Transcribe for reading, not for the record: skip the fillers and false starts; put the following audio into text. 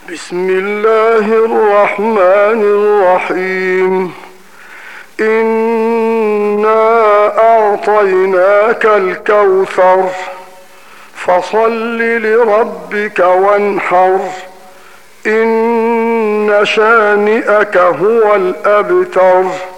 بسم الله الرحمن الرحيم. إنا أعطيناك الكوثر فصل لربك وانحر إن شانئك هو الأبتر.